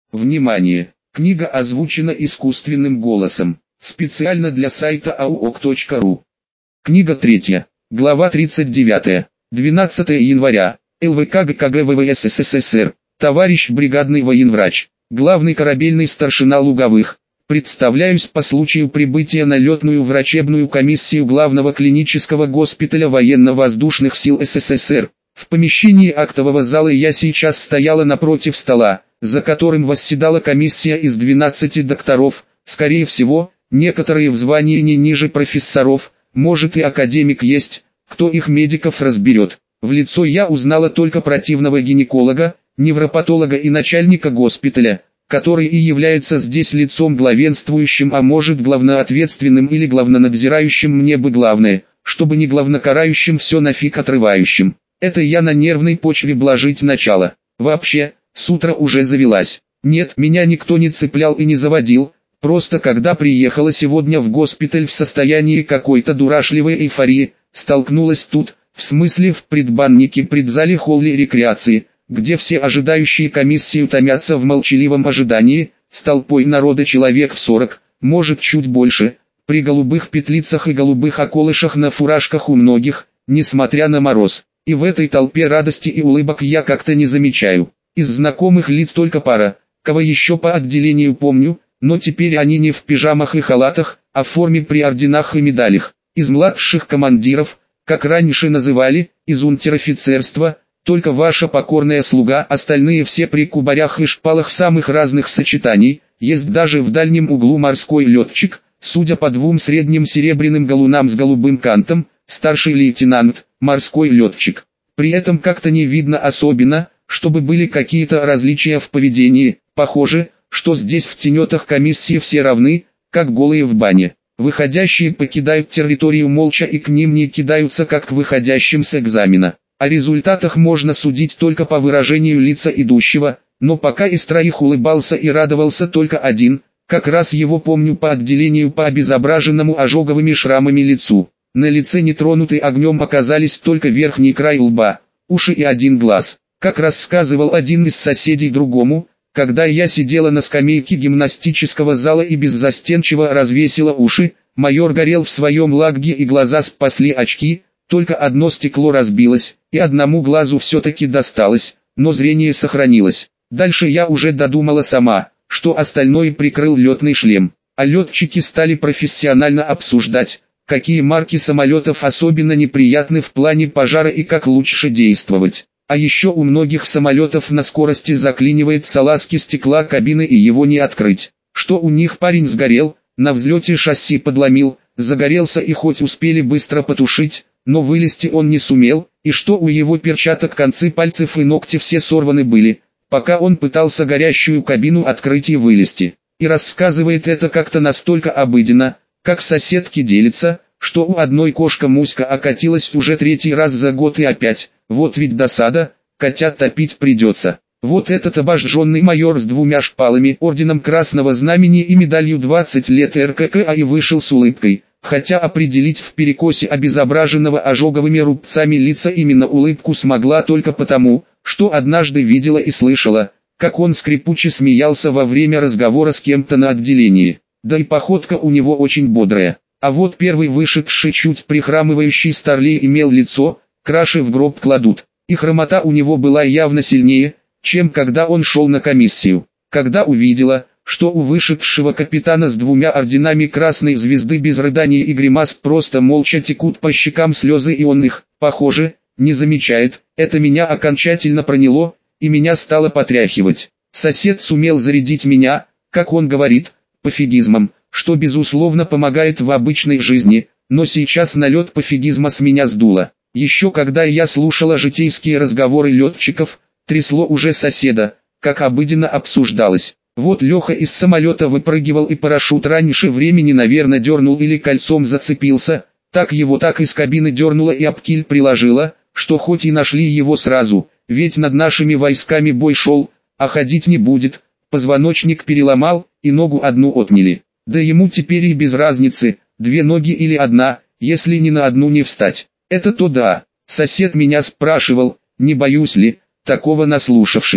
Внимание! Книга озвучена искусственным голосом. Специально для сайта auok.ru. Книга 3. Глава 39. 12 января. ЛВК ГКГ ВВС СССР. Товарищ бригадный военврач. Главный корабельный старшина Луговых. Представляюсь по случаю прибытия на летную врачебную комиссию Главного клинического госпиталя военно-воздушных сил СССР. В помещении актового зала я сейчас стояла напротив стола, за которым восседала комиссия из 12 докторов, скорее всего, некоторые в звании не ниже профессоров, может и академик есть, кто их медиков разберет. В лицо я узнала только противного гинеколога, невропатолога и начальника госпиталя, который и является здесь лицом главенствующим, а может главноответственным или главнонадзирающим, мне бы главное, чтобы не главнокарающим, все нафиг отрывающим. Это я на нервной почве блажить начала. Вообще, с утра уже завелась. Нет, меня никто не цеплял и не заводил, просто когда приехала сегодня в госпиталь в состоянии какой-то дурашливой эйфории, столкнулась тут, в смысле в предбаннике предзале холле рекреации, где все ожидающие комиссию томятся в молчаливом ожидании, с толпой народа человек в 40, может чуть больше, при голубых петлицах и голубых околышах на фуражках у многих, несмотря на мороз. И в этой толпе радости и улыбок я как-то не замечаю. Из знакомых лиц только пара, кого еще по отделению помню, но теперь они не в пижамах и халатах, а в форме при орденах и медалях. Из младших командиров, как раньше называли, из унтер-офицерства, только ваша покорная слуга, остальные все при кубарях и шпалах самых разных сочетаний. Есть даже в дальнем углу морской летчик, судя по двум средним серебряным галунам с голубым кантом, старший лейтенант, морской летчик. При этом как-то не видно особенно, чтобы были какие-то различия в поведении. Похоже, что здесь в тенетах комиссии все равны, как голые в бане. Выходящие покидают территорию молча и к ним не кидаются, как к выходящим с экзамена. О результатах можно судить только по выражению лица идущего, но пока из троих улыбался и радовался только один, как раз его помню по отделению по обезображенному ожоговыми шрамами лицу. На лице нетронутый огнем оказались только верхний край лба, уши и один глаз. Как рассказывал один из соседей другому, когда я сидела на скамейке гимнастического зала и беззастенчиво развесила уши, майор горел в своем лагге и глаза спасли очки, только одно стекло разбилось, и одному глазу все-таки досталось, но зрение сохранилось. Дальше я уже додумала сама, что остальное прикрыл летный шлем, а летчики стали профессионально обсуждать, какие марки самолетов особенно неприятны в плане пожара и как лучше действовать. А еще у многих самолетов на скорости заклинивает салазки стекла кабины и его не открыть. Что у них парень сгорел, на взлете шасси подломил, загорелся и хоть успели быстро потушить, но вылезти он не сумел, и что у его перчаток концы пальцев и ногти все сорваны были, пока он пытался горящую кабину открыть и вылезти. И рассказывает это как-то настолько обыденно, как соседки делятся, что у одной кошка Муська окатилась уже 3-й раз за год и опять, вот ведь досада, котят топить придется. Вот этот обожженный майор с 2 шпалами, орденом Красного Знамени и медалью 20 лет РККА и вышел с улыбкой, хотя определить в перекосе обезображенного ожоговыми рубцами лица именно улыбку смогла только потому, что однажды видела и слышала, как он скрипуче смеялся во время разговора с кем-то на отделении. Да и походка у него очень бодрая. А вот первый вышедший чуть прихрамывающий старлей имел лицо, краши в гроб кладут, и хромота у него была явно сильнее, чем когда он шел на комиссию. Когда увидела, что у вышедшего капитана с 2 орденами Красной Звезды без рыданий и гримас просто молча текут по щекам слезы и он их, похоже, не замечает, это меня окончательно проняло, и меня стало потряхивать. Сосед сумел зарядить меня, как он говорит, пофигизмом, что безусловно помогает в обычной жизни, но сейчас налет пофигизма с меня сдуло. Еще когда я слушала житейские разговоры летчиков, трясло уже соседа, как обыденно обсуждалось. Вот Леха из самолета выпрыгивал и парашют раньше времени наверное дернул или кольцом зацепился, так его так из кабины дернуло и об киль приложило, что хоть и нашли его сразу, ведь над нашими войсками бой шел, а ходить не будет, позвоночник переломал и ногу одну отняли. Да ему теперь и без разницы, 2 ноги или 1, если ни на одну не встать. Это то да. Сосед меня спрашивал, не боюсь ли, такого наслушавшись.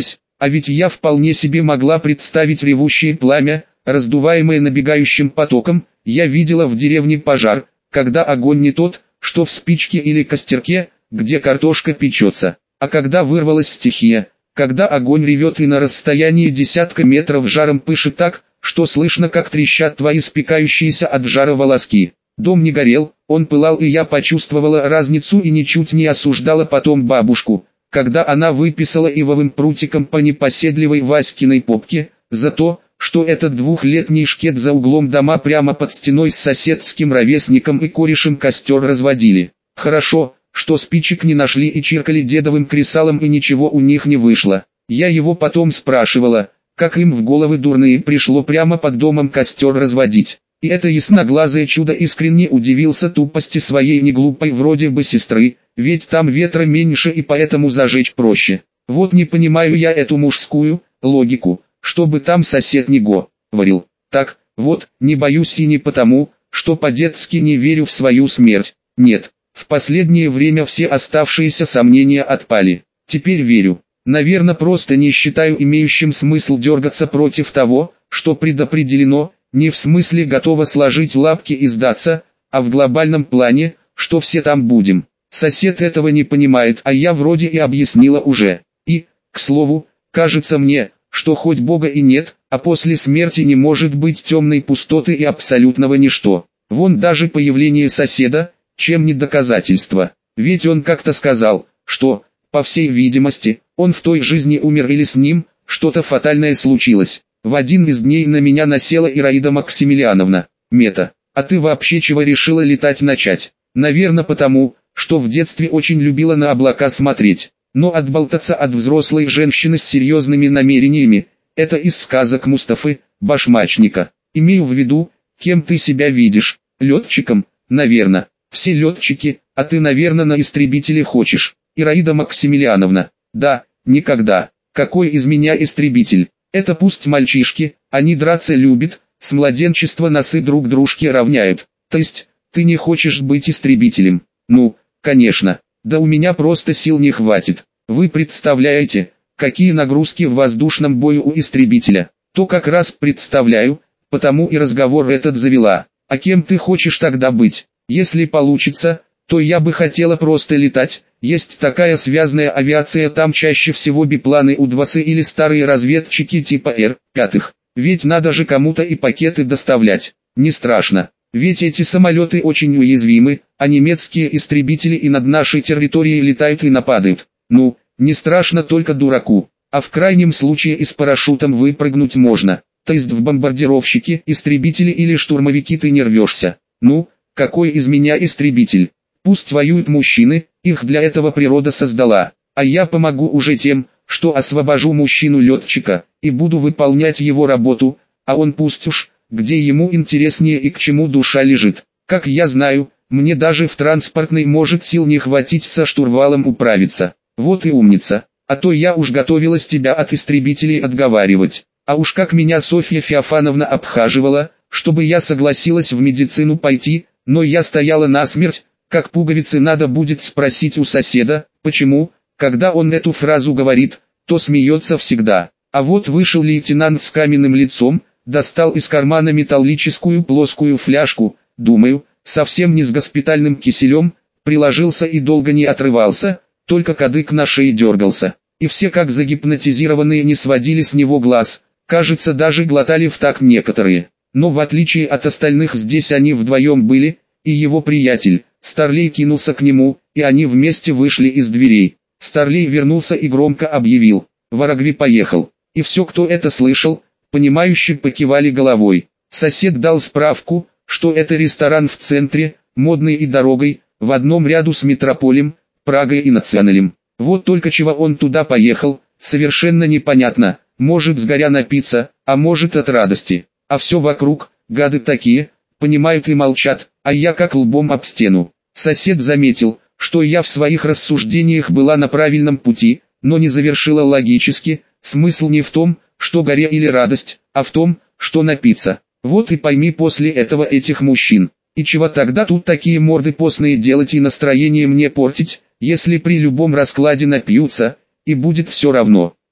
А ведь я вполне себе могла представить ревущее пламя, раздуваемое набегающим потоком. Я видела в деревне пожар, когда огонь не тот, что в спичке или костерке, где картошка печется, а когда вырвалась стихия, когда огонь ревет и на расстоянии десятка метров жаром пышет так, что слышно, как трещат твои спекающиеся от жара волоски. Дом не горел, он пылал, и я почувствовала разницу и ничуть не осуждала потом бабушку, когда она выписала ивовым прутиком по непоседливой Васькиной попке, за то, что этот двухлетний шкет за углом дома прямо под стеной с соседским ровесником и корешем костер разводили. Хорошо, что спичек не нашли и чиркали дедовым кресалом, и ничего у них не вышло. Я его потом спрашивала, как им в головы дурные пришло прямо под домом костер разводить. И это ясноглазое чудо искренне удивился тупости своей неглупой вроде бы сестры, ведь там ветра меньше и поэтому зажечь проще. Вот не понимаю я эту мужскую логику, чтобы там сосед не говорил. Так, вот, не боюсь и не потому, что по-детски не верю в свою смерть. Нет, в последнее время все оставшиеся сомнения отпали. Теперь верю. Наверное, просто не считаю имеющим смысл дергаться против того, что предопределено, не в смысле готово сложить лапки и сдаться, а в глобальном плане, что все там будем. Сосед этого не понимает, а я вроде и объяснила уже. И, к слову, кажется мне, что хоть Бога и нет, а после смерти не может быть темной пустоты и абсолютного ничто. Вон даже появление соседа, чем не доказательство. Ведь он как-то сказал, что, по всей видимости, он в той жизни умер или с ним что-то фатальное случилось. В один из дней на меня насела Ираида Максимилиановна. Мета, а ты вообще чего решила летать начать? Наверное потому, что в детстве очень любила на облака смотреть. Но отболтаться от взрослой женщины с серьезными намерениями, это из сказок Мустафы, башмачника. Имею в виду, кем ты себя видишь, летчиком, наверное. Все летчики, а ты, наверное, на истребителе хочешь. Ираида Максимилиановна, да, никогда. Какой из меня истребитель? Это пусть мальчишки, они драться любят, с младенчества носы друг дружке равняют. То есть, ты не хочешь быть истребителем? Ну, конечно. Да у меня просто сил не хватит. Вы представляете, какие нагрузки в воздушном бою у истребителя? То как раз представляю, потому и разговор этот завела. А кем ты хочешь тогда быть? Если получится, то я бы хотела просто летать. Есть такая связная авиация, там чаще всего бипланы У-2 или старые разведчики типа Р-5. Ведь надо же кому-то и пакеты доставлять. Не страшно. Ведь эти самолеты очень уязвимы, а немецкие истребители и над нашей территорией летают и нападают. Ну, не страшно только дураку. А в крайнем случае и с парашютом выпрыгнуть можно. То есть в бомбардировщики, истребители или штурмовики ты не рвешься. Ну, какой из меня истребитель? Пусть воюют мужчины, их для этого природа создала. А я помогу уже тем, что освобожу мужчину-летчика, и буду выполнять его работу, а он пусть уж, где ему интереснее и к чему душа лежит. Как я знаю, мне даже в транспортной может сил не хватить со штурвалом управиться. Вот и умница, а то я уж готовилась тебя от истребителей отговаривать. А уж как меня Софья Феофановна обхаживала, чтобы я согласилась в медицину пойти, но я стояла насмерть, как пуговицы надо будет спросить у соседа, почему, когда он эту фразу говорит, то смеется всегда. А вот вышел лейтенант с каменным лицом, достал из кармана металлическую плоскую фляжку, думаю, совсем не с госпитальным киселем, приложился и долго не отрывался, только кадык на шее дергался. И все как загипнотизированные не сводили с него глаз, кажется даже глотали в такт некоторые. Но в отличие от остальных здесь они вдвоем были, и его приятель. Старлей кинулся к нему, и они вместе вышли из дверей. Старлей вернулся и громко объявил: «Ворогви поехал». И все, кто это слышал, понимающе покивали головой. Сосед дал справку, что это ресторан в центре, модный и дорогой, в одном ряду с Метрополем, Прагой и Националем. Вот только чего он туда поехал, совершенно непонятно, может с горя напиться, а может от радости. А все вокруг, гады такие, понимают и молчат, а я как лбом об стену. Сосед заметил, что я в своих рассуждениях была на правильном пути, но не завершила логически. Смысл не в том, что горе или радость, а в том, что напиться. Вот и пойми после этого этих мужчин. И чего тогда тут такие морды постные делать и настроение мне портить, если при любом раскладе напьются, и будет все равно.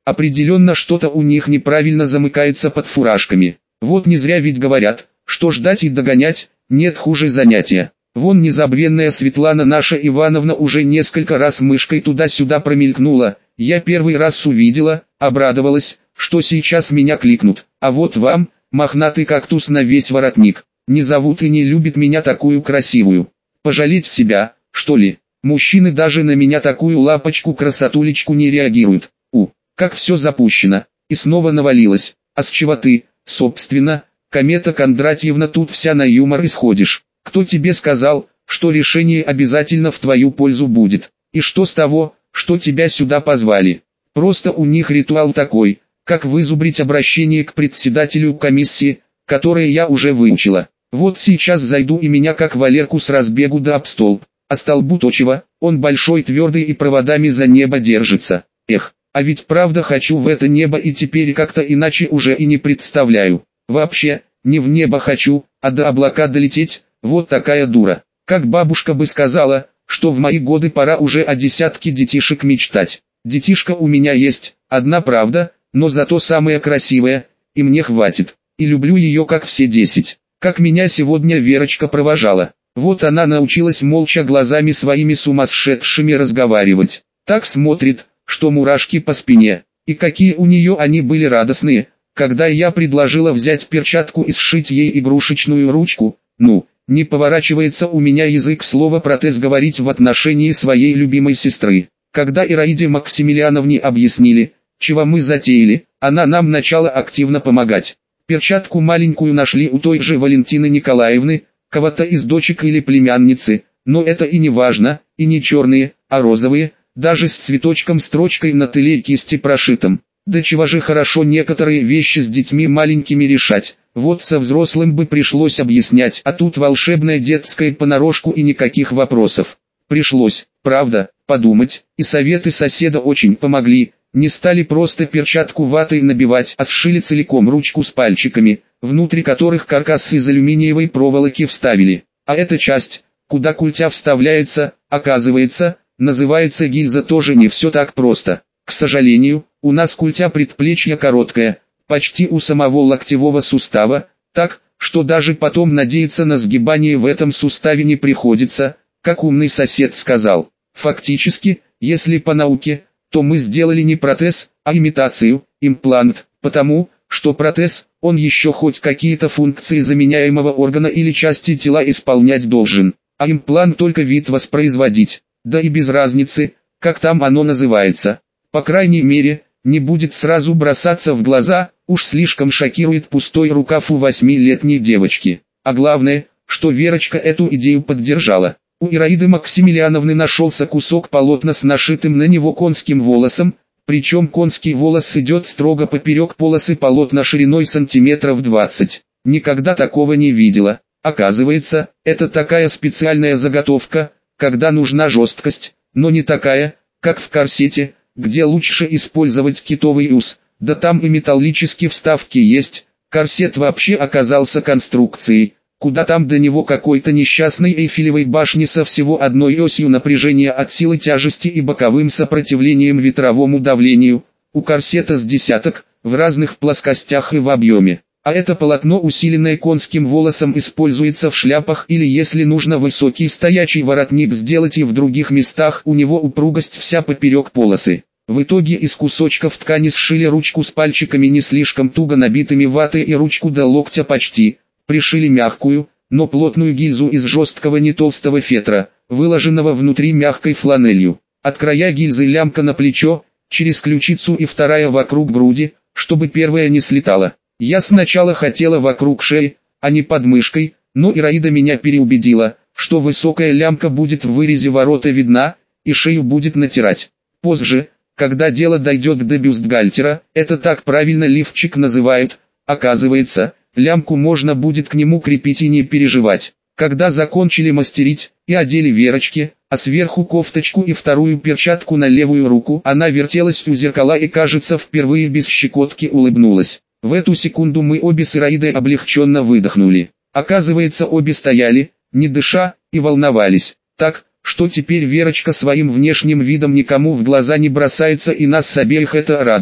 Определенно что-то у них неправильно замыкается под фуражками. Вот не зря ведь говорят, что ждать и догонять, нет хуже занятия. Вон незабвенная Светлана наша Ивановна уже несколько раз мышкой туда-сюда промелькнула, я первый раз увидела, обрадовалась, что сейчас меня кликнут, а вот вам, мохнатый кактус на весь воротник, не зовут и не любит меня такую красивую. Пожалеть себя, что ли? Мужчины даже на меня такую лапочку-красотулечку не реагируют. Как все запущено, и снова навалилось. А с чего ты, собственно, Комета Кондратьевна, тут вся на юмор исходишь? Кто тебе сказал, что решение обязательно в твою пользу будет? И что с того, что тебя сюда позвали? Просто у них ритуал такой, как вызубрить обращение к председателю комиссии, которое я уже выучила. Вот сейчас зайду и меня как Валерку с разбегу да об столб. А столбу точево, он большой твердый и проводами за небо держится. Эх, а ведь правда хочу в это небо и теперь как-то иначе уже и не представляю. Вообще, не в небо хочу, а до облака долететь, вот такая дура. Как бабушка бы сказала, что в мои годы пора уже о десятке детишек мечтать. Детишка у меня есть, одна правда, но зато самая красивая, и мне хватит. И люблю ее как все 10. Как меня сегодня Верочка провожала. Вот она научилась молча глазами своими сумасшедшими разговаривать. Так смотрит, что мурашки по спине. И какие у нее они были радостные, когда я предложила взять перчатку и сшить ей игрушечную ручку. Ну, не поворачивается у меня язык слово протез говорить в отношении своей любимой сестры. Когда Ираиде Максимилиановне объяснили, чего мы затеяли, она нам начала активно помогать. Перчатку маленькую нашли у той же Валентины Николаевны, кого-то из дочек или племянницы, но это и не важно, и не черные, а розовые, даже с цветочком-строчкой на тыле кисти прошитым. Да чего же хорошо некоторые вещи с детьми маленькими решать, вот со взрослым бы пришлось объяснять, а тут волшебная детская понарошку и никаких вопросов. Пришлось, правда, подумать, и советы соседа очень помогли, не стали просто перчатку ватой набивать, а сшили целиком ручку с пальчиками, внутри которых каркас из алюминиевой проволоки вставили. А эта часть, куда культя вставляется, оказывается, называется гильза, тоже не все так просто. К сожалению, у нас культя предплечья короткая, почти у самого локтевого сустава, так, что даже потом надеяться на сгибание в этом суставе не приходится, как умный сосед сказал. Фактически, если по науке, то мы сделали не протез, а имитацию, имплант, потому, что протез, он еще хоть какие-то функции заменяемого органа или части тела исполнять должен, а имплант только вид воспроизводить, да и без разницы, как там оно называется. По крайней мере, не будет сразу бросаться в глаза, уж слишком шокирует пустой рукав у 8-летней девочки. А главное, что Верочка эту идею поддержала. У Ираиды Максимилиановны нашелся кусок полотна с нашитым на него конским волосом, причем конский волос идет строго поперек полосы полотна шириной сантиметров 20. Никогда такого не видела. Оказывается, это такая специальная заготовка, когда нужна жесткость, но не такая, как в корсете, где лучше использовать китовый ус, да там и металлические вставки есть. Корсет вообще оказался конструкцией, куда там до него какой-то несчастной Эйфелевой башни со всего одной осью напряжения от силы тяжести и боковым сопротивлением ветровому давлению, у корсета с десяток, в разных плоскостях и в объеме. А это полотно, усиленное конским волосом, используется в шляпах или если нужно высокий стоячий воротник сделать, и в других местах у него упругость вся поперек полосы. В итоге из кусочков ткани сшили ручку с пальчиками не слишком туго набитыми ватой и ручку до локтя почти. Пришили мягкую, но плотную гильзу из жесткого не толстого фетра, выложенного внутри мягкой фланелью. От края гильзы лямка на плечо, через ключицу и вторая вокруг груди, чтобы первая не слетала. Я сначала хотела вокруг шеи, а не под мышкой, но Ираида меня переубедила, что высокая лямка будет в вырезе ворота видна, и шею будет натирать. Позже, когда дело дойдет до бюстгальтера, это так правильно лифчик называют, оказывается, лямку можно будет к нему крепить и не переживать. Когда закончили мастерить и одели Верочке, а сверху кофточку и вторую перчатку на левую руку, она вертелась у зеркала и, кажется, впервые без щекотки улыбнулась. В эту секунду мы обе с Ираидой облегченно выдохнули. Оказывается, обе стояли, не дыша, и волновались. Так, что теперь Верочка своим внешним видом никому в глаза не бросается, и нас обеих это радует.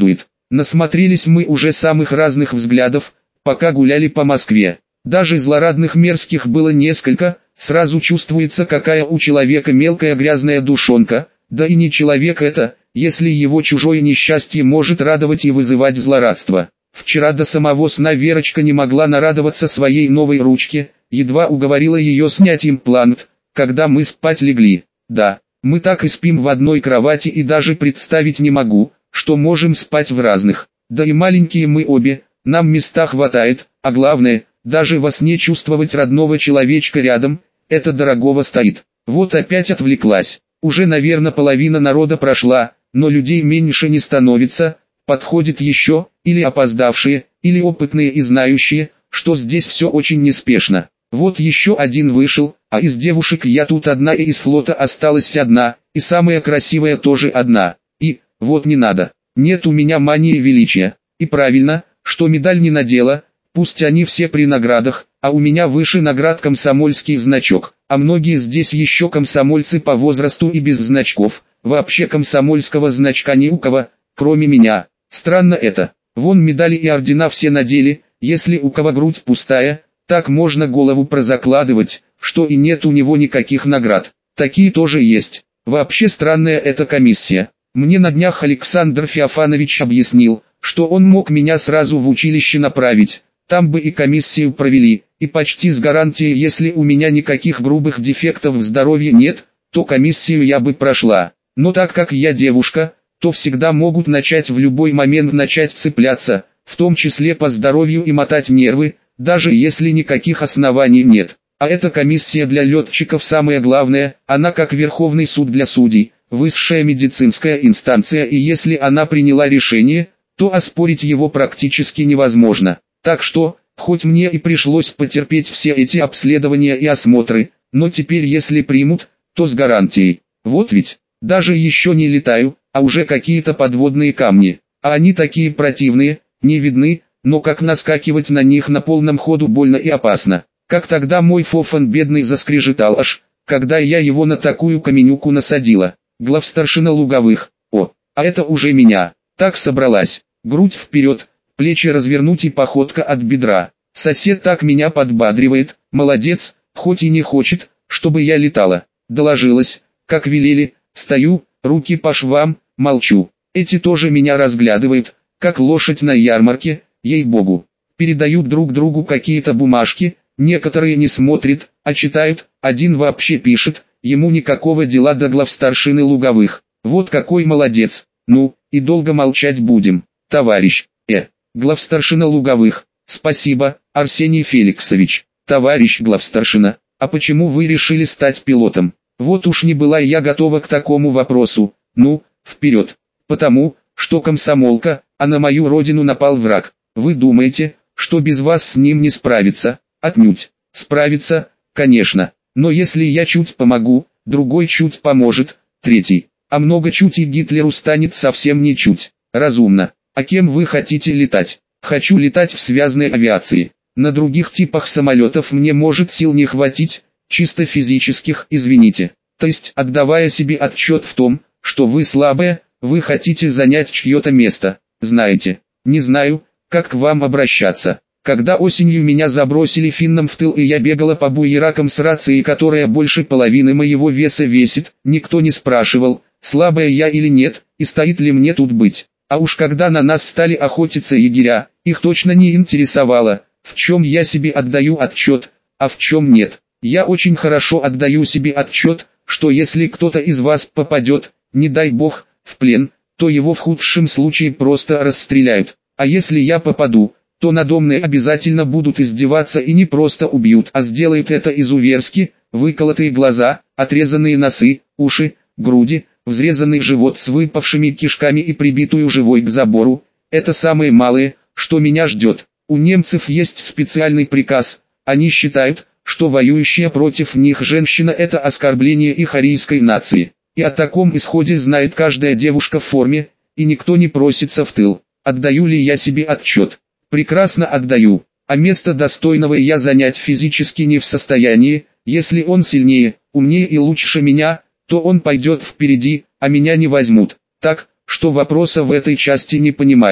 Насмотрелись мы уже самых разных взглядов, пока гуляли по Москве. Даже злорадных мерзких было несколько, сразу чувствуется, какая у человека мелкая грязная душонка, да и не человек это, если его чужое несчастье может радовать и вызывать злорадство. Вчера до самого сна Верочка не могла нарадоваться своей новой ручке, едва уговорила ее снять имплант, когда мы спать легли. Да, мы так и спим в одной кровати, и даже представить не могу, что можем спать в разных. Да и маленькие мы обе, нам места хватает, а главное, даже во сне чувствовать родного человечка рядом, это дорогого стоит. Вот опять отвлеклась. Уже, наверное, половина народа прошла, но людей меньше не становится. Подходит еще, или опоздавшие, или опытные и знающие, что здесь все очень неспешно. Вот еще один вышел, а из девушек я тут одна, и из флота осталась одна, и самая красивая тоже одна. И, вот не надо, нет у меня мании величия. И правильно, что медаль не надела, пусть они все при наградах, а у меня выше наград комсомольский значок, а многие здесь еще комсомольцы по возрасту и без значков, вообще комсомольского значка ни у кого, кроме меня. Странно это, вон медали и ордена все надели, если у кого грудь пустая, так можно голову прозакладывать, что и нет у него никаких наград. Такие тоже есть. Вообще странная эта комиссия. Мне на днях Александр Феофанович объяснил, что он мог меня сразу в училище направить, там бы и комиссию провели, и почти с гарантией, если у меня никаких грубых дефектов в здоровье нет, то комиссию я бы прошла. Но так как я девушка, то всегда могут начать в любой момент начать цепляться, в том числе по здоровью, и мотать нервы, даже если никаких оснований нет. А эта комиссия для летчиков самое главное, она как Верховный суд для судей, высшая медицинская инстанция, и если она приняла решение, то оспорить его практически невозможно. Так что, хоть мне и пришлось потерпеть все эти обследования и осмотры, но теперь если примут, то с гарантией. Вот ведь, даже еще не летаю, а уже какие-то подводные камни, а они такие противные, не видны, но как наскакивать на них на полном ходу больно и опасно. Как тогда мой фофан бедный заскрежетал аж, когда я его на такую каменюку насадила. Главстаршина Луговых, о, а это уже меня, так собралась, грудь вперед, плечи развернуть и походка от бедра. Сосед так меня подбадривает, молодец, хоть и не хочет, чтобы я летала. Доложилась, как велели, стою, руки по швам, молчу. Эти тоже меня разглядывают, как лошадь на ярмарке, ей-богу. Передают друг другу какие-то бумажки, некоторые не смотрят, а читают, один вообще пишет, ему никакого дела до главстаршины Луговых. Вот какой молодец. Ну, и долго молчать будем, товарищ, главстаршина Луговых. Спасибо, Арсений Феликсович. Товарищ главстаршина, а почему вы решили стать пилотом? Вот уж не была я готова к такому вопросу. Ну, вперед. Потому, что комсомолка, а на мою родину напал враг. Вы думаете, что без вас с ним не справиться? Отнюдь. Справиться, конечно. Но если я чуть помогу, другой чуть поможет, третий. А много чуть, и Гитлеру станет совсем не чуть. Разумно. А кем вы хотите летать? Хочу летать в связной авиации. На других типах самолетов мне может сил не хватить, чисто физических, извините. То есть, отдавая себе отчет в том, что вы слабая, вы хотите занять чье-то место. Знаете, не знаю, как к вам обращаться. Когда осенью меня забросили финном в тыл, и я бегала по буеракам с рацией, которая больше половины моего веса весит, никто не спрашивал, слабая я или нет, и стоит ли мне тут быть. А уж когда на нас стали охотиться егеря, их точно не интересовало, в чем я себе отдаю отчет, а в чем нет. Я очень хорошо отдаю себе отчет, что если кто-то из вас попадет, не дай бог, в плен, то его в худшем случае просто расстреляют. А если я попаду, то надо мной обязательно будут издеваться и не просто убьют, а сделают это изуверски, выколотые глаза, отрезанные носы, уши, груди, взрезанный живот с выпавшими кишками и прибитую живой к забору. Это самое малое, что меня ждет. У немцев есть специальный приказ, они считают, что воюющая против них женщина – это оскорбление их арийской нации. И о таком исходе знает каждая девушка в форме, и никто не просится в тыл. Отдаю ли я себе отчет? Прекрасно отдаю. А место достойного я занять физически не в состоянии. Если он сильнее, умнее и лучше меня, то он пойдет впереди, а меня не возьмут. Так, что вопроса в этой части не понимаю.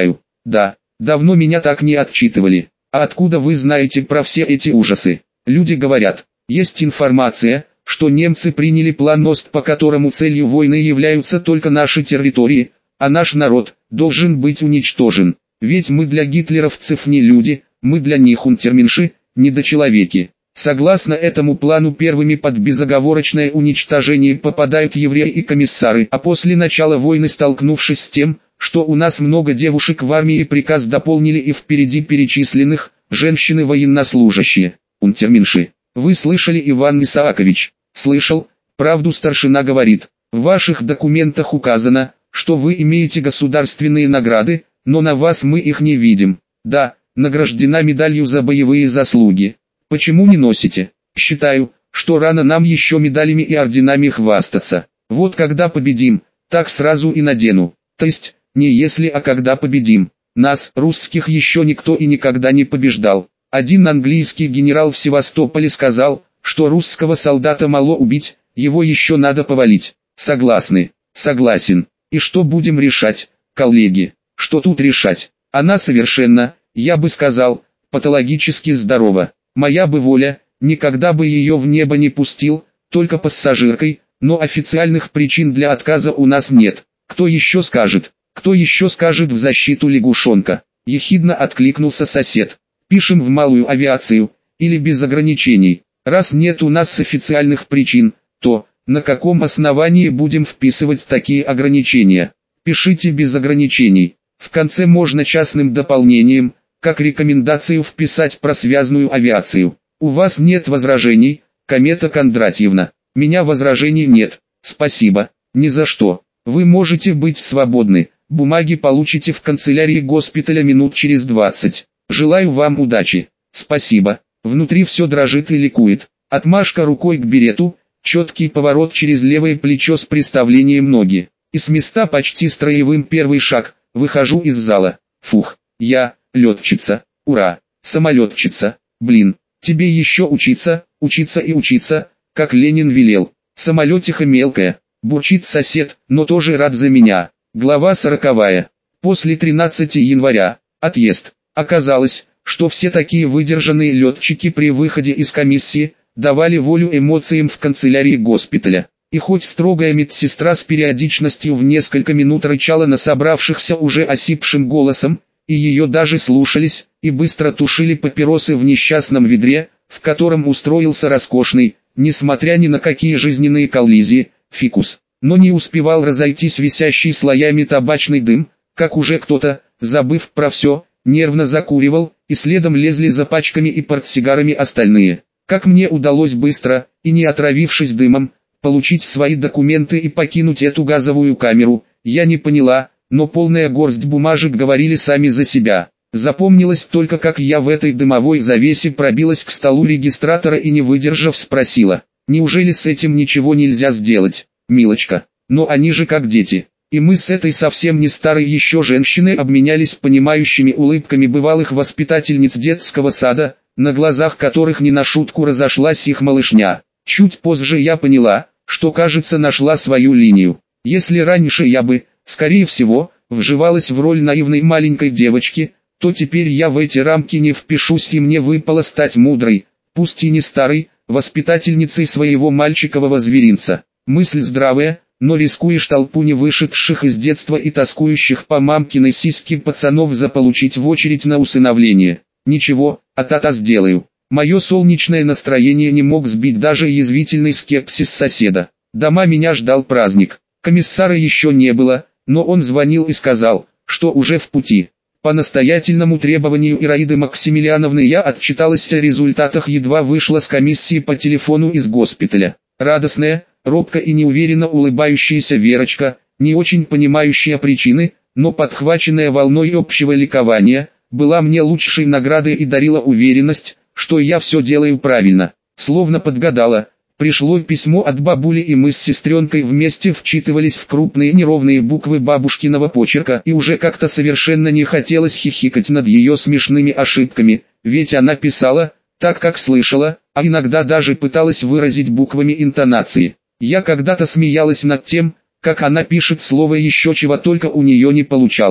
Да, давно меня так не отчитывали. А откуда вы знаете про все эти ужасы? Люди говорят, есть информация, что немцы приняли план ОСТ, по которому целью войны являются только наши территории, а наш народ должен быть уничтожен. Ведь мы для гитлеровцев не люди, мы для них унтерменши, недочеловеки. Согласно этому плану первыми под безоговорочное уничтожение попадают евреи и комиссары, а после начала войны, столкнувшись с тем, что у нас много девушек в армии, приказ дополнили и впереди перечисленных, женщины-военнослужащие, унтерменши. Вы слышали, Иван Исаакович? Слышал, правду старшина говорит. В ваших документах указано, что вы имеете государственные награды, но на вас мы их не видим. Да, награждена медалью за боевые заслуги. Почему не носите? Считаю, что рано нам еще медалями и орденами хвастаться. Вот когда победим, так сразу и надену. То есть, не если, а когда победим. Нас, русских, еще никто и никогда не побеждал. Один английский генерал в Севастополе сказал, что русского солдата мало убить, его еще надо повалить. Согласны? Согласен. И что будем решать, коллеги? Что тут решать? Она совершенно, я бы сказал, патологически здорова. Моя бы воля, никогда бы ее в небо не пустил, только пассажиркой, но официальных причин для отказа у нас нет. Кто еще скажет в защиту лягушонка? Ехидно откликнулся сосед. Пишем в малую авиацию, или без ограничений. Раз нет у нас официальных причин, то, на каком основании будем вписывать такие ограничения? Пишите без ограничений. В конце можно частным дополнением, как рекомендацию вписать про связную авиацию. У вас нет возражений, Комета Кондратьевна? Меня возражений нет, спасибо, ни за что. Вы можете быть свободны, бумаги получите в канцелярии госпиталя минут через 20. Желаю вам удачи. Спасибо. Внутри все дрожит и ликует. Отмашка рукой к берету, четкий поворот через левое плечо с приставлением ноги. И с места почти строевым первый шаг, выхожу из зала. Фух, я, летчица, ура, самолетчица, блин, тебе еще учиться, учиться и учиться, как Ленин велел. Самолетиха мелкая, бурчит сосед, но тоже рад за меня. Глава 40. После 13 января. Отъезд. Оказалось, что все такие выдержанные летчики при выходе из комиссии давали волю эмоциям в канцелярии госпиталя. И хоть строгая медсестра с периодичностью в несколько минут рычала на собравшихся уже осипшим голосом, и ее даже слушались, и быстро тушили папиросы в несчастном ведре, в котором устроился роскошный, несмотря ни на какие жизненные коллизии, фикус. Но не успевал разойтись висящий слоями табачный дым, как уже кто-то, забыв про все, нервно закуривал, и следом лезли за пачками и портсигарами остальные. Как мне удалось быстро, и не отравившись дымом, получить свои документы и покинуть эту газовую камеру, я не поняла, но полная горсть бумажек говорили сами за себя. Запомнилось только, как я в этой дымовой завесе пробилась к столу регистратора и, не выдержав, спросила: «Неужели с этим ничего нельзя сделать, милочка?» Но они же как дети. И мы с этой совсем не старой еще женщиной обменялись понимающими улыбками бывалых воспитательниц детского сада, на глазах которых не на шутку разошлась их малышня. Чуть позже я поняла, что, кажется, нашла свою линию. Если раньше я бы, скорее всего, вживалась в роль наивной маленькой девочки, то теперь я в эти рамки не впишусь, и мне выпало стать мудрой, пусть и не старой, воспитательницей своего мальчикового зверинца. Мысль здравая, но рискуешь толпу не вышедших из детства и тоскующих по мамкиной сиське пацанов заполучить в очередь на усыновление. Ничего, а-та-та сделаю. Мое солнечное настроение не мог сбить даже язвительный скепсис соседа. Дома меня ждал праздник. Комиссара еще не было, но он звонил и сказал, что уже в пути. По настоятельному требованию Ираиды Максимилиановны я отчиталась о результатах, едва вышла с комиссии по телефону из госпиталя. Радостная, робко и неуверенно улыбающаяся Верочка, не очень понимающая причины, но подхваченная волной общего ликования, была мне лучшей наградой и дарила уверенность, что я все делаю правильно. Словно подгадала, пришло письмо от бабули, и мы с сестренкой вместе вчитывались в крупные неровные буквы бабушкиного почерка, и уже как-то совершенно не хотелось хихикать над ее смешными ошибками, ведь она писала так, как слышала, а иногда даже пыталась выразить буквами интонации. Я когда-то смеялась над тем, как она пишет слово, еще чего только у нее не получалось.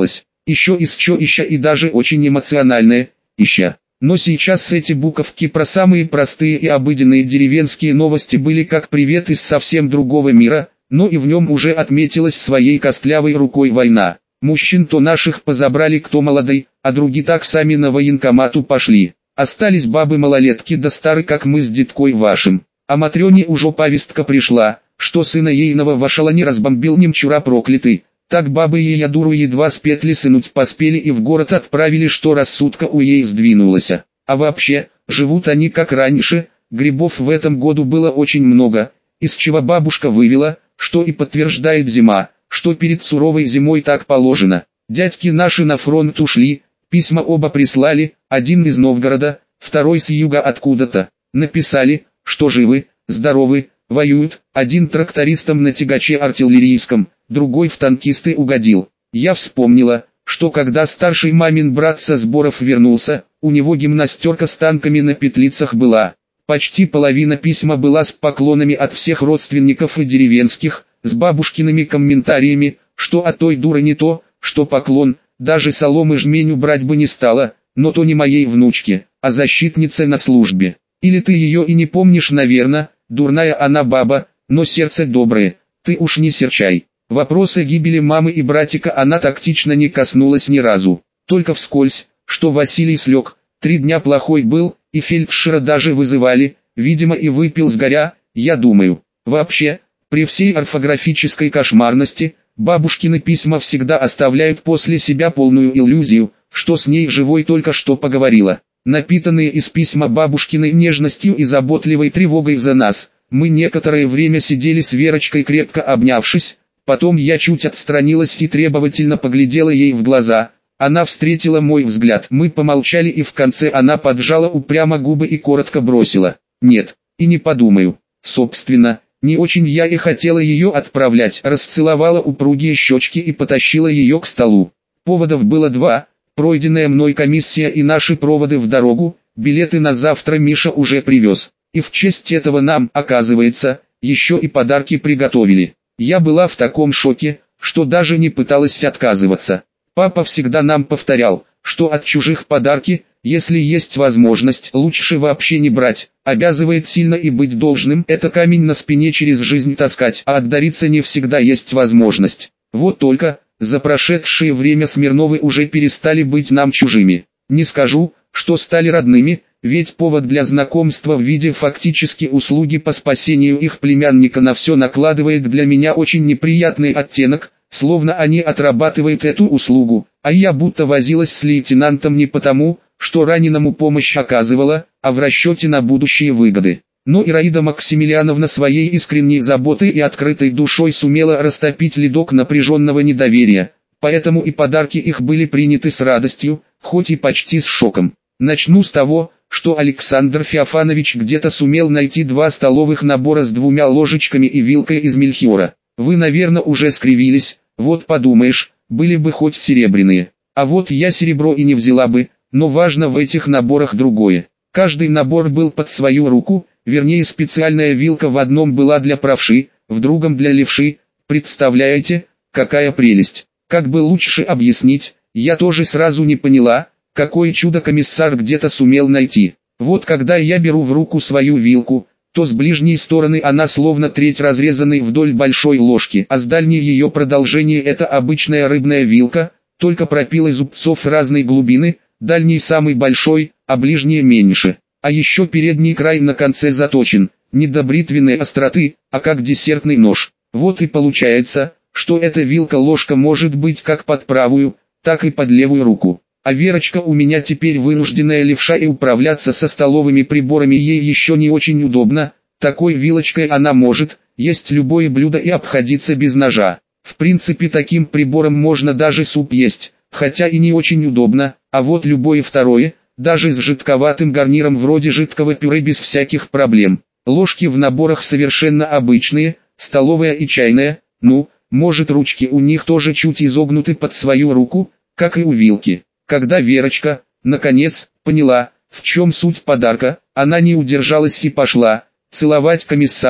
Еще из чё-ища и даже очень эмоциональное «ища». Но сейчас эти буковки про самые простые и обыденные деревенские новости были как привет из совсем другого мира, но и в нем уже отметилась своей костлявой рукой война. Мужчин то наших позабрали кто молодой, а другие так сами на военкомату пошли. Остались бабы-малолетки да стары как мы с деткой вашим. А Матрёне уже повестка пришла, что сына ейного в эшелоне разбомбил немчура проклятый. Так бабы ея дуру едва с петли сынуть поспели и в город отправили, что рассудка у ей сдвинулась. А вообще, живут они как раньше, грибов в этом году было очень много, из чего бабушка вывела, что и подтверждает зима, что перед суровой зимой так положено. Дядьки наши на фронт ушли, письма оба прислали, один из Новгорода, второй с юга откуда-то. Написали, что живы, здоровы, воюют, один трактористом на тягаче артиллерийском, другой в танкисты угодил. Я вспомнила, что когда старший мамин брат со сборов вернулся, у него гимнастерка с танками на петлицах была. Почти половина письма была с поклонами от всех родственников и деревенских, с бабушкиными комментариями, что от той дуры не то, что поклон, даже соломы жменю брать бы не стала, но то не моей внучке, а защитнице на службе. Или ты ее и не помнишь, наверно, дурная она баба, но сердце доброе, ты уж не серчай. Вопросы гибели мамы и братика она тактично не коснулась ни разу, только вскользь, что Василий слег, 3 дня плохой был, и фельдшера даже вызывали, видимо и выпил с горя, я думаю. Вообще, при всей орфографической кошмарности, бабушкины письма всегда оставляют после себя полную иллюзию, что с ней живой только что поговорила. Напитанные из письма бабушкиной нежностью и заботливой тревогой за нас, мы некоторое время сидели с Верочкой крепко обнявшись, потом я чуть отстранилась и требовательно поглядела ей в глаза. Она встретила мой взгляд, мы помолчали и в конце она поджала упрямо губы и коротко бросила: «Нет, и не подумаю». Собственно, не очень я и хотела ее отправлять, расцеловала упругие щечки и потащила ее к столу. Поводов было 2, пройденная мной комиссия и наши проводы в дорогу, билеты на завтра Миша уже привез. И в честь этого нам, оказывается, еще и подарки приготовили. Я была в таком шоке, что даже не пыталась отказываться. Папа всегда нам повторял, что от чужих подарки, если есть возможность, лучше вообще не брать, обязывает сильно и быть должным, это камень на спине через жизнь таскать, а отдариться не всегда есть возможность. Вот только, за прошедшее время Смирновы уже перестали быть нам чужими. Не скажу, что стали родными, ведь повод для знакомства в виде фактически услуги по спасению их племянника на все накладывает для меня очень неприятный оттенок, словно они отрабатывают эту услугу, а я будто возилась с лейтенантом не потому, что раненому помощь оказывала, а в расчете на будущие выгоды. Но Ираида Максимилиановна своей искренней заботой и открытой душой сумела растопить ледок напряженного недоверия, поэтому и подарки их были приняты с радостью, хоть и почти с шоком. Начну с того, что Александр Феофанович где-то сумел найти 2 столовых набора с 2 ложечками и вилкой из мельхиора. Вы, наверное, уже скривились, вот подумаешь, были бы хоть серебряные. А вот я серебро и не взяла бы, но важно в этих наборах другое. Каждый набор был под свою руку, вернее специальная вилка в одном была для правши, в другом для левши. Представляете, какая прелесть. Как бы лучше объяснить, я тоже сразу не поняла, какое чудо комиссар где-то сумел найти. Вот когда я беру в руку свою вилку, то с ближней стороны она словно треть разрезанной вдоль большой ложки, а с дальней ее продолжение это обычная рыбная вилка, только пропила зубцов разной глубины, дальний самый большой, а ближний меньше. А еще передний край на конце заточен, не до бритвенной остроты, а как десертный нож. Вот и получается, что эта вилка-ложка может быть как под правую, так и под левую руку. А Верочка у меня теперь вынужденная левша и управляться со столовыми приборами ей еще не очень удобно. Такой вилочкой она может есть любое блюдо и обходиться без ножа. В принципе таким прибором можно даже суп есть, хотя и не очень удобно, а вот любое второе, даже с жидковатым гарниром вроде жидкого пюре без всяких проблем. Ложки в наборах совершенно обычные, столовая и чайная, ну, может ручки у них тоже чуть изогнуты под свою руку, как и у вилки. Когда Верочка, наконец, поняла, в чем суть подарка, она не удержалась и пошла целовать комиссара,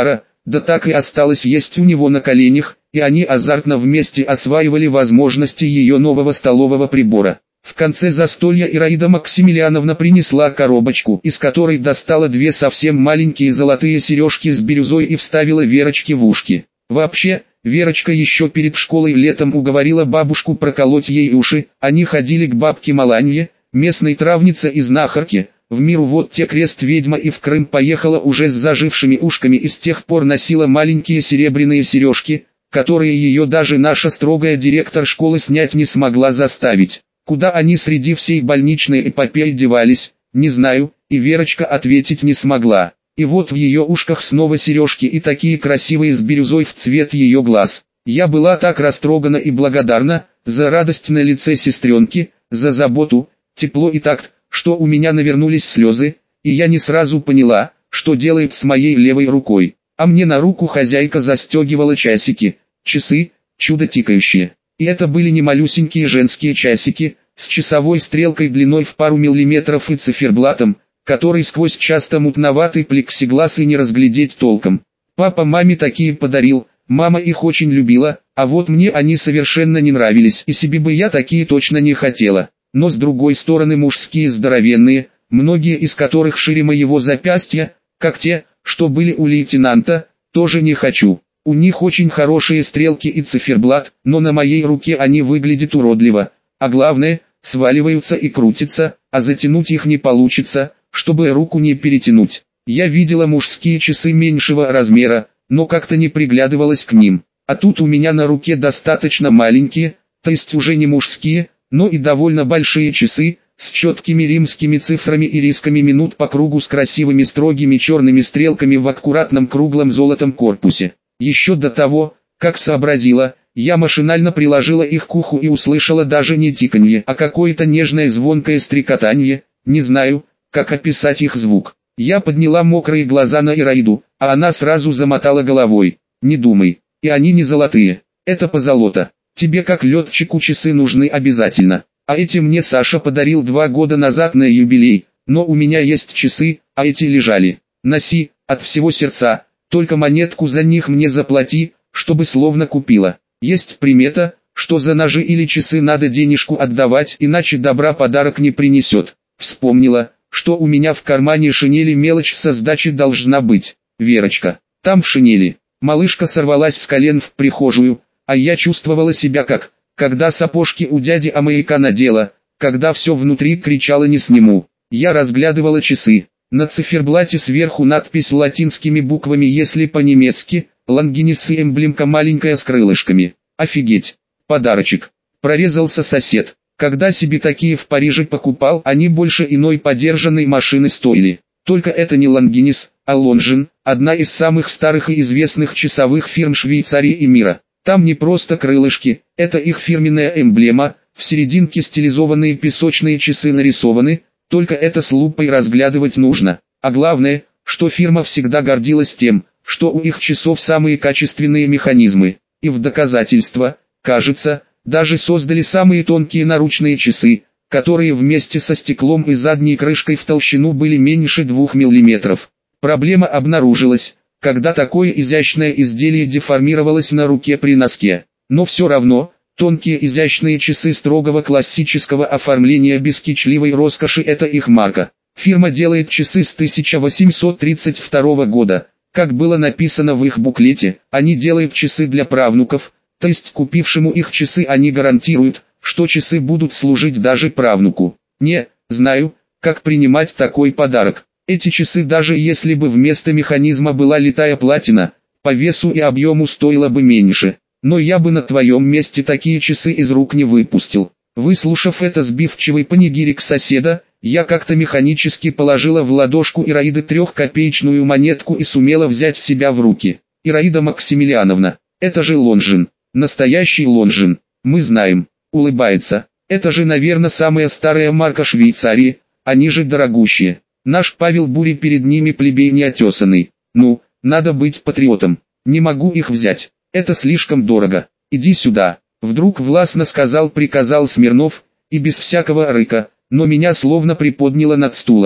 да так и осталось есть у него на коленях, и они азартно вместе осваивали возможности ее нового столового прибора. В конце застолья Ираида Максимилиановна принесла коробочку, из которой достала две совсем маленькие золотые сережки с бирюзой и вставила Верочке в ушки. Вообще, Верочка еще перед школой летом уговорила бабушку проколоть ей уши. Они ходили к бабке Маланье, местной травнице и знахарке. В миру вот те крест-ведьма и в Крым поехала уже с зажившими ушками и с тех пор носила маленькие серебряные сережки, которые ее даже наша строгая директор школы снять не смогла заставить. Куда они среди всей больничной эпопеи девались, не знаю, и Верочка ответить не смогла. И вот в ее ушках снова сережки и такие красивые с бирюзой в цвет ее глаз. Я была так растрогана и благодарна за радость на лице сестренки, за заботу, тепло и такт, что у меня навернулись слезы, и я не сразу поняла, что делает с моей левой рукой. А мне на руку хозяйка застегивала часики, часы, чудо тикающие. И это были не малюсенькие женские часики, с часовой стрелкой длиной в пару миллиметров и циферблатом, который сквозь часто мутноватый плексиглаз и не разглядеть толком. Папа маме такие подарил, мама их очень любила, а вот мне они совершенно не нравились, и себе бы я такие точно не хотела. Но с другой стороны мужские здоровенные, многие из которых шире моего запястья, как те, что были у лейтенанта, тоже не хочу. У них очень хорошие стрелки и циферблат, но на моей руке они выглядят уродливо, а главное, сваливаются и крутятся, а затянуть их не получится, чтобы руку не перетянуть. Я видела мужские часы меньшего размера, но как-то не приглядывалась к ним. А тут у меня на руке достаточно маленькие, то есть уже не мужские, но и довольно большие часы, с четкими римскими цифрами и рисками минут по кругу с красивыми строгими черными стрелками в аккуратном круглом золотом корпусе. Еще до того, как сообразила, я машинально приложила их к уху и услышала даже не тиканье, а какое-то нежное звонкое стрекотанье, не знаю, как описать их звук. Я подняла мокрые глаза на Ираиду, а она сразу замотала головой. Не думай, и они не золотые, это позолота. Тебе как летчику часы нужны обязательно. А эти мне Саша подарил 2 года назад на юбилей, но у меня есть часы, а эти лежали. Носи, от всего сердца, только монетку за них мне заплати, чтобы словно купила. Есть примета, что за ножи или часы надо денежку отдавать, иначе добра подарок не принесет. Вспомнила, что у меня в кармане шинели мелочь со сдачи должна быть. Верочка, там в шинели. Малышка сорвалась с колен в прихожую, а я чувствовала себя как, когда сапожки у дяди Амаяка надела, когда все внутри кричало «не сниму». Я разглядывала часы. На циферблате сверху надпись латинскими буквами, если по-немецки, «Лангинис» и эмблемка маленькая с крылышками. Офигеть! Подарочек. Прорезался сосед. Когда себе такие в Париже покупал, они больше иной подержанной машины стоили. Только это не Лангинис, а Лонжин, одна из самых старых и известных часовых фирм Швейцарии и мира. Там не просто крылышки, это их фирменная эмблема, в серединке стилизованные песочные часы нарисованы, только это с лупой разглядывать нужно. А главное, что фирма всегда гордилась тем, что у их часов самые качественные механизмы. И в доказательство, кажется, даже создали самые тонкие наручные часы, которые вместе со стеклом и задней крышкой в толщину были меньше 2 мм. Проблема обнаружилась, когда такое изящное изделие деформировалось на руке при носке. Но все равно, тонкие изящные часы строгого классического оформления без кичливой роскоши – это их марка. Фирма делает часы с 1832 года, как было написано в их буклете. Они делают часы для правнуков, то есть купившему их часы они гарантируют, что часы будут служить даже правнуку. Не знаю, как принимать такой подарок. Эти часы, даже если бы вместо механизма была литая платина, по весу и объему стоило бы меньше. Но я бы на твоем месте такие часы из рук не выпустил. Выслушав это сбивчивый панигирик соседа, я как-то механически положила в ладошку Ираиды 3-копеечную монетку и сумела взять себя в руки. Ираида Максимилиановна, это же Лонжин, настоящий Лонжин, мы знаем, улыбается. Это же, наверное, самая старая марка Швейцарии, они же дорогущие. Наш Павел Бури перед ними плебей неотесанный. Ну, надо быть патриотом. Не могу их взять. Это слишком дорого. Иди сюда. Вдруг властно приказал Смирнов, и без всякого рыка, но меня словно приподняло над стулом.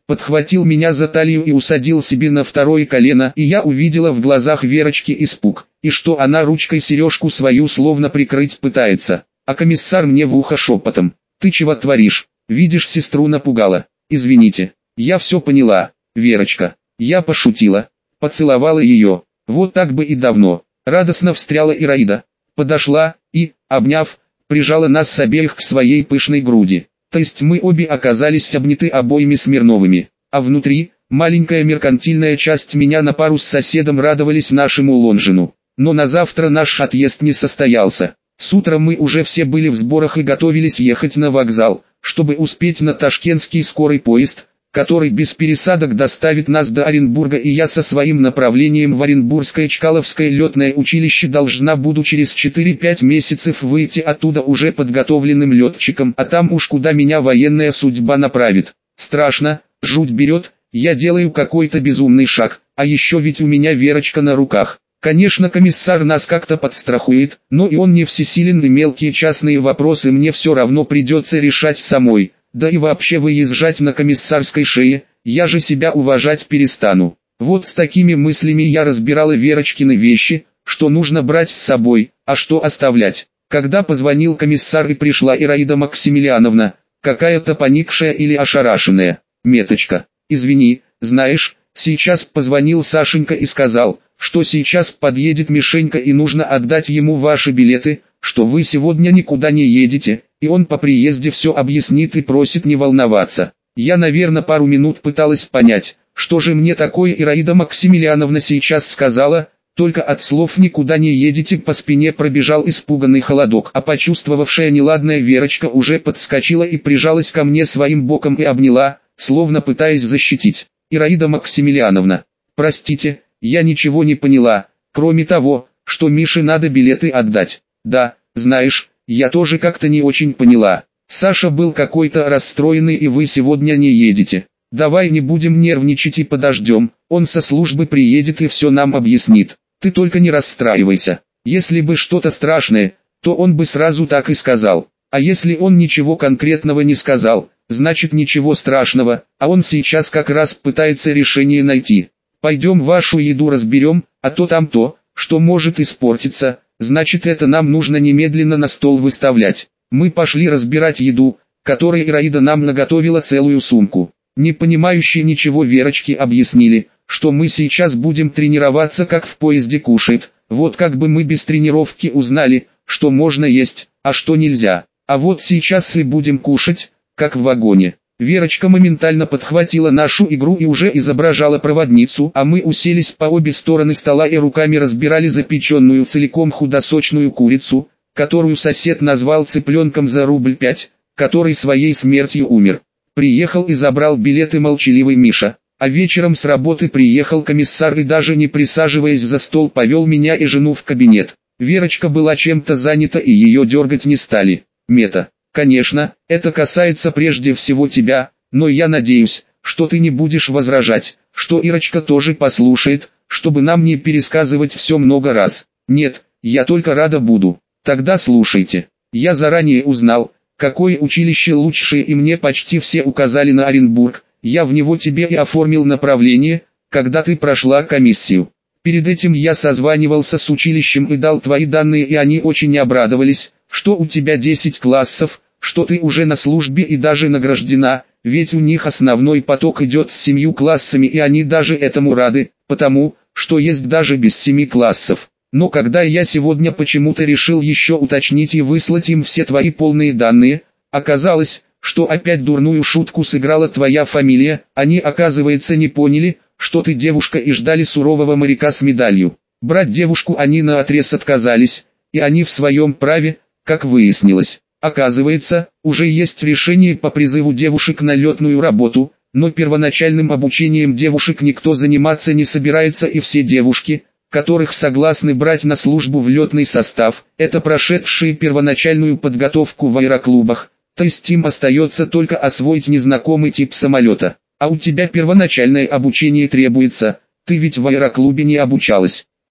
подхватил меня за талию и усадил себе на второе колено, и я увидела в глазах Верочки испуг, и что она ручкой сережку свою словно прикрыть пытается. А комиссар мне в ухо шепотом: «Ты чего творишь? Видишь, сестру напугала». «Извините, я все поняла, Верочка». Я пошутила, поцеловала ее. Вот так бы и давно. Радостно встряла Ираида, подошла и, обняв, прижала нас с обеих к своей пышной груди. То есть мы обе оказались обняты обоими Смирновыми, а внутри, маленькая меркантильная часть меня на пару с соседом радовались нашему Лонжину. Но на завтра наш отъезд не состоялся. С утра мы уже все были в сборах и готовились ехать на вокзал, чтобы успеть на ташкентский скорый поезд, который без пересадок доставит нас до Оренбурга, и я со своим направлением в Оренбургское Чкаловское летное училище должна буду через 4-5 месяцев выйти оттуда уже подготовленным летчиком, а там уж куда меня военная судьба направит. Страшно, жуть берет, я делаю какой-то безумный шаг, а еще ведь у меня Верочка на руках. Конечно, комиссар нас как-то подстрахует, но и он не всесилен, и мелкие частные вопросы мне все равно придется решать самой. Да и вообще выезжать на комиссарской шее, я же себя уважать перестану. Вот с такими мыслями я разбирала Верочкины вещи, что нужно брать с собой, а что оставлять. Когда позвонил комиссар и пришла Ираида Максимилиановна, какая-то поникшая или ошарашенная: «Меточка, извини, знаешь, сейчас позвонил Сашенька и сказал, что сейчас подъедет Мишенька и нужно отдать ему ваши билеты, что вы сегодня никуда не едете, и он по приезде все объяснит и просит не волноваться». Я, наверное, пару минут пыталась понять, что же мне такое Ираида Максимилиановна сейчас сказала, только от слов «никуда не едете» по спине пробежал испуганный холодок, а почувствовавшая неладное Верочка уже подскочила и прижалась ко мне своим боком и обняла, словно пытаясь защитить. «Ираида Максимилиановна, простите, я ничего не поняла, кроме того, что Мише надо билеты отдать». «Да, знаешь, я тоже как-то не очень поняла. Саша был какой-то расстроенный, и вы сегодня не едете. Давай не будем нервничать и подождем, он со службы приедет и все нам объяснит. Ты только не расстраивайся. Если бы что-то страшное, то он бы сразу так и сказал. А если он ничего конкретного не сказал, значит ничего страшного, а он сейчас как раз пытается решение найти. Пойдем вашу еду разберем, а то там то, что может испортиться, значит это нам нужно немедленно на стол выставлять». Мы пошли разбирать еду, которой Ираида нам наготовила целую сумку. Не понимающие ничего Верочки объяснили, что мы сейчас будем тренироваться, как в поезде кушает. Вот как бы мы без тренировки узнали, что можно есть, а что нельзя. А вот сейчас и будем кушать, как в вагоне. Верочка моментально подхватила нашу игру и уже изображала проводницу, а мы уселись по обе стороны стола и руками разбирали запеченную целиком худосочную курицу, которую сосед назвал цыпленком за рубль 5, который своей смертью умер. Приехал и забрал билеты молчаливый Миша, а вечером с работы приехал комиссар и даже не присаживаясь за стол повел меня и жену в кабинет. Верочка была чем-то занята и ее дергать не стали. «Мета, конечно, это касается прежде всего тебя, но я надеюсь, что ты не будешь возражать, что Ирочка тоже послушает, чтобы нам не пересказывать все много раз». «Нет, я только рада буду». «Тогда слушайте. Я заранее узнал, какое училище лучшее, и мне почти все указали на Оренбург. Я в него тебе и оформил направление, когда ты прошла комиссию. Перед этим я созванивался с училищем и дал твои данные, и они очень обрадовались, что у тебя 10 классов, что ты уже на службе и даже награждена, ведь у них основной поток идет с 7 классами, и они даже этому рады, потому что есть даже без 7 классов. Но когда я сегодня почему-то решил еще уточнить и выслать им все твои полные данные, оказалось, что опять дурную шутку сыграла твоя фамилия. Они, оказывается, не поняли, что ты девушка, и ждали сурового моряка с медалью. Брать девушку они наотрез отказались, и они в своем праве, как выяснилось. Оказывается, уже есть решение по призыву девушек на летную работу, но первоначальным обучением девушек никто заниматься не собирается, и все девушки, которых согласны брать на службу в летный состав, это прошедшие первоначальную подготовку в аэроклубах, то есть им остается только освоить незнакомый тип самолета. А у тебя первоначальное обучение требуется, ты ведь в аэроклубе не обучалась.